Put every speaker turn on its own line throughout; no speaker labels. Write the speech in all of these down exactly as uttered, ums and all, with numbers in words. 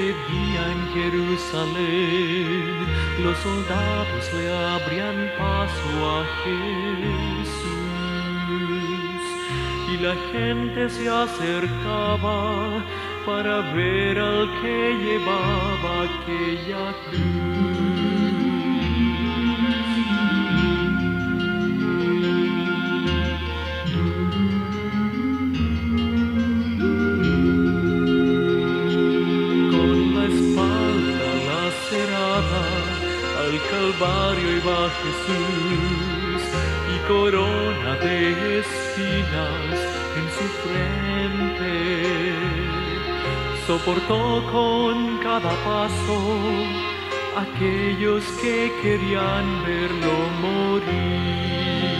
Triste día en Jerusalén, los soldados le abrían paso a Jesús y la gente se acercaba para ver al que llevaba aquella cruz. Al Calvario iba Jesús y corona de espinas en su frente. Soportó con cada paso aquellos que querían verlo morir.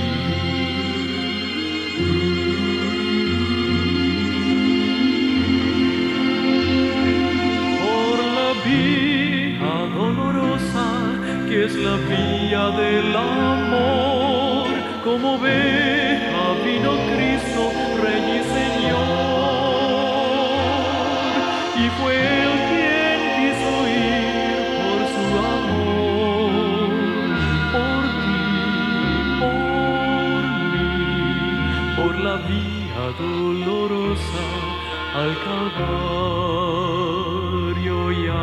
Por la vía dolorosa que es la vía del amor, como oveja vino Cristo, Rey y Señor, y fue Él quien quiso ir por su amor, por ti, por mí, por la vía dolorosa al Calvario y a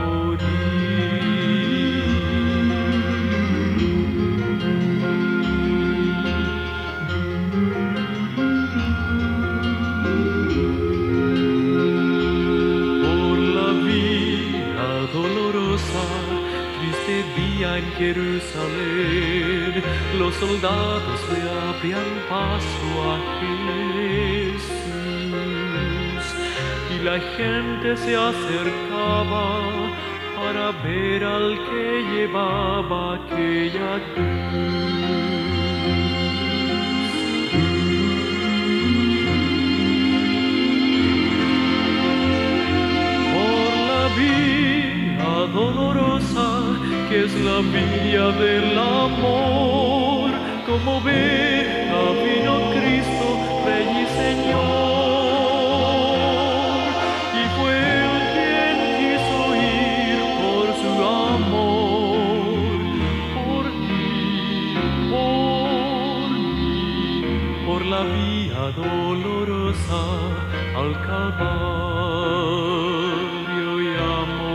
Triste día en Jerusalén, los soldados le abrían paso a Jesús y la gente se acercaba para ver al que llevaba aquella cruz. Por la vía dolorosa que es la vía del amor, como oveja vino Cristo, Rey y Señor, y fue Él quien quiso ir por su amor, por ti, por mí, por la vía dolorosa al Calvario y a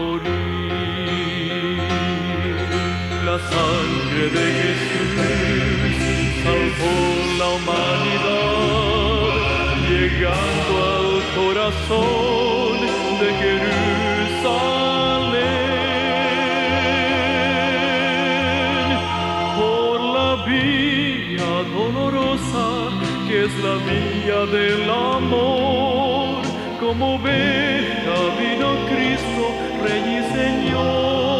la sangre de Jesús salvó la humanidad, llegando al corazón de Jerusalén. Por la vía dolorosa que es la vía del amor, como oveja vino Cristo, Rey y Señor.